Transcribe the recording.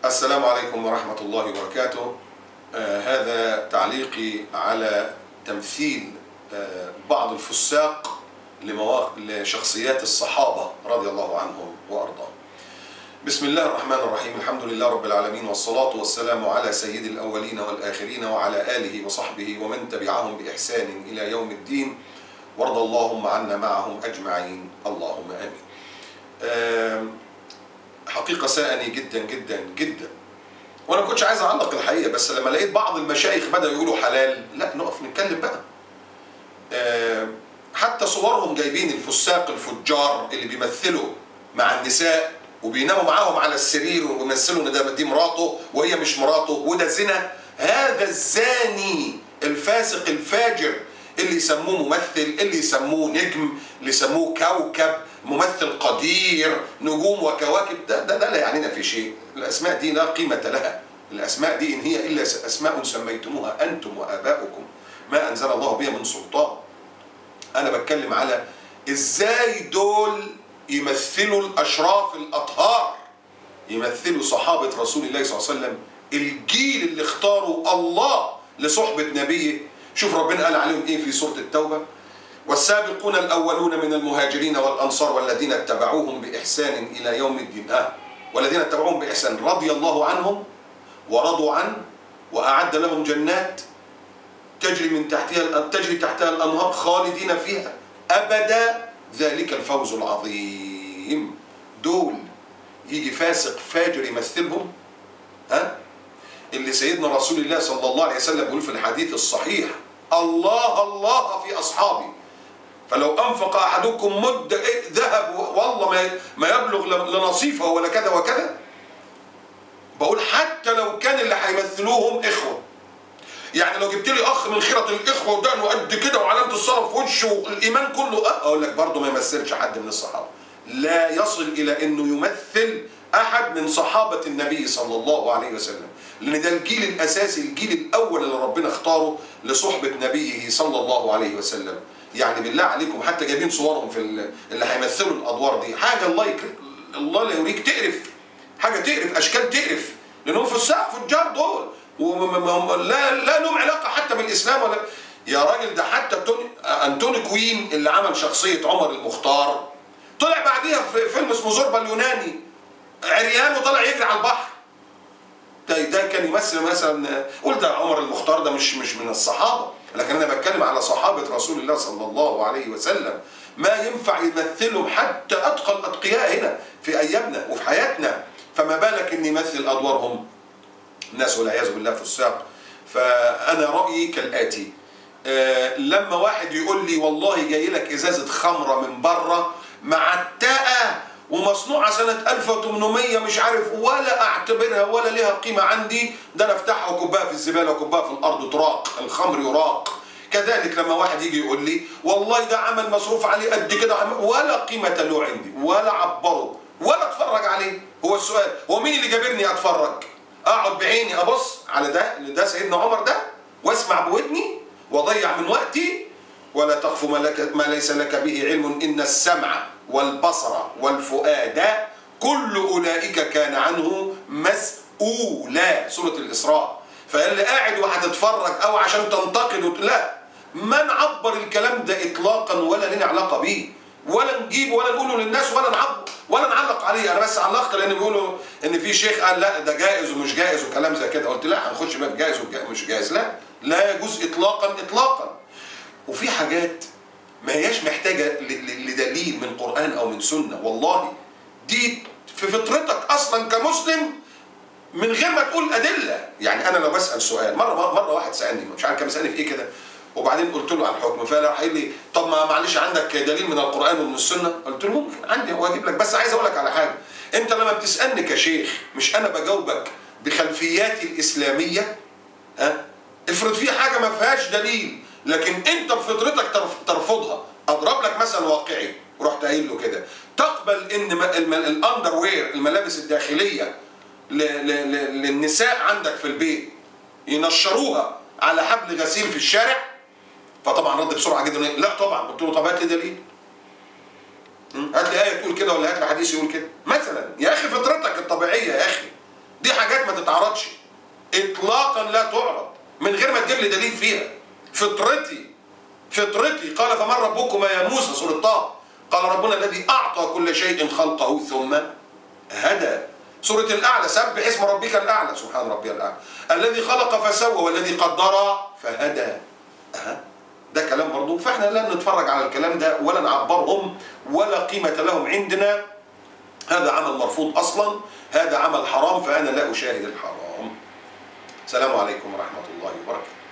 السلام عليكم ورحمة الله وبركاته. هذا تعليقي على تمثيل بعض الفساق لشخصيات الصحابة رضي الله عنهم وأرضاهم. بسم الله الرحمن الرحيم، الحمد لله رب العالمين، والصلاة والسلام على سيد الأولين والآخرين وعلى آله وصحبه ومن تبعهم بإحسان إلى يوم الدين، وارض اللهم عنا معهم أجمعين، اللهم آمين. حقيقة ساءني جدا جدا جدا، وانا كنتش عايز اعلق الحقيقة، بس لما لقيت بعض المشايخ بدأوا يقولوا حلال، لا نقف نتكلم بقى. حتى صورهم جايبين الفساق الفجار اللي بيمثلوا مع النساء وبيناموا معاهم على السرير وبيمثلوا ان دي مراته وهي مش مراته وده زنا. هذا الزاني الفاسق الفاجر اللي يسموه ممثل، اللي يسموه نجم، اللي يسموه كوكب، ممثل قدير، نجوم وكواكب، ده لا يعنينا في شيء. الأسماء دي لا قيمة لها. الأسماء دي إن هي إلا أسماء سميتموها أنتم وآباؤكم ما أنزل الله بها من سلطان. أنا بتكلم على إزاي دول يمثلوا الأشراف الأطهار، يمثلوا صحابة رسول الله صلى الله عليه وسلم، الجيل اللي اختاروا الله لصحبة نبيه. شوف ربنا قال عليهم إيه في سورة التوبة: والسابقون الأولون من المهاجرين والأنصار والذين اتبعوهم بإحسان إلى يوم الدين. والذين اتبعوهم بإحسان رضي الله عنهم ورضوا عنه وأعد لهم جنات تجري تحتها الأنهار خالدين فيها أبدا ذلك الفوز العظيم. دول يجي فاسق فاجر يمثلهم؟ اللي سيدنا رسول الله صلى الله عليه وسلم يقول في الحديث الصحيح: الله الله في أصحابي، فلو أنفق أحدكم مد ذهب والله ما يبلغ لنصيفه ولا كذا وكذا. بقول حتى لو كان اللي هيمثلوهم إخوة، يعني لو جبت لي أخ من خيرة الإخوة ودقنه قد كده وعلامة الصلاة في وشه والإيمان كله، أقول لك برضه ما يمثلش حد من الصحابة. لا يصل إلى إنه يمثل أحد من صحابة النبي صلى الله عليه وسلم، لأن ده الجيل الأساسي، الجيل الأول اللي ربنا اختاره لصحبة نبيه صلى الله عليه وسلم. يعني بالله عليكم حتى جايبين صورهم في اللي هيمثلوا الأدوار دي، حاجة الله لا يوريك تقرف، حاجة تقرف، أشكال تقرف، لأنهم فساق فجار دول، لا لهم علاقة حتى بالإسلام ولا. يا راجل ده حتى أنتوني كوين اللي عمل شخصية عمر المختار طلع بعديها في فيلم اسمه زوربا اليوناني عريان وطلع يجري على البحر. ده كان يمثل مثلا، قول ده عمر المختار ده مش من الصحابة، لكن أنا بتكلم على صحابة رسول الله صلى الله عليه وسلم. ما ينفع يمثلهم حتى أتقى الأتقياء هنا في أيامنا وفي حياتنا، فما بالك إن يمثل أدوارهم الناس والعياذ بالله فساق. فأنا رأيي كالآتي: لما واحد يقول لي والله جاي لك إزازة خمرة من بره معتقة ومصنوعة سنة 1800 مش عارف، ولا أعتبرها ولا لها قيمة عندي، ده أنا أفتحها وكبها في الزبالة وكبها في الأرض تراق، الخمر يراق. كذلك لما واحد يجي يقول لي والله ده عمل مصروف عليه قد كده ولا قيمة له عندي، ولا عبره ولا أتفرج عليه. هو السؤال هو مين اللي جابرني أتفرج؟ أقعد بعيني أبص على ده سيدنا عمر ده واسمع بودني وأضيع من وقتي؟ ولا تخف ما ليس لك به علم إن السمع والبصر والفؤاد كل أولئك كان عنه مسؤولا، سورة الإسراء. فاللي قاعد وهتتفرج أو عشان تنتقد لا، ما نعبر الكلام ده إطلاقا ولا لنا علاقة بيه، ولا نجيبه ولا نقوله للناس ولا نعبر ولا نعلق عليه. أنا بس علقت لأن بيقولوا إن في شيخ قال لا ده جائز ومش جائز وكلام زي كده، قلت لا هنخش بقى في جائز ومش جائز، لا يجوز إطلاقا إطلاقا. وفي حاجات ما هياش محتاجة لدليل من قرآن أو من سنة، والله دي في فطرتك أصلا كمسلم من غير ما تقول أدلة. يعني أنا لو بسأل سؤال، مرة واحد سألني مش عارف كان بيسألني في إيه كده، وبعدين قلت له عن الحكم، فراح قال لي طب ما معلش عندك دليل من القرآن ومن السنة؟ قلت له ممكن عندي وأجيب لك، بس عايز أقول لك على حاجة. أنت لما بتسألني كشيخ مش أنا بجاوبك بخلفياتي الإسلامية، افرض في حاجة ما فيهاش دليل لكن انت بفطرتك ترفضها. اضرب لك مثل واقعي، ورحت قايل له كده: تقبل ان الاندر وير، الملابس الداخليه للنساء عندك في البيت ينشروها على حبل غسيل في الشارع؟ فطبعا رد بسرعه جدا: لا طبعا. قلت له طب هات لي دليل، هات لي ايه تقول كده ولا هات لي حديث يقول كده مثلا. يا اخي فطرتك الطبيعيه يا اخي، دي حاجات تتعرضش اطلاقا، لا تعرض من غير ما تجيب لي دليل فيها. فطرتي قال فمن ربكما يا موسى سورة طه، قال ربنا الذي اعطى كل شيء خلقه ثم هدى. سورة الأعلى سبح اسم ربك الأعلى، سبحان ربي الأعلى، الذي خلق فسوى والذي قدر فهدى. ده كلام برضو. فاحنا لا نتفرج على الكلام ده ولا نعبرهم ولا قيمة لهم عندنا. هذا عمل مرفوض أصلا، هذا عمل حرام، فأنا لا أشاهد الحرام. السلام عليكم ورحمة الله وبركاته.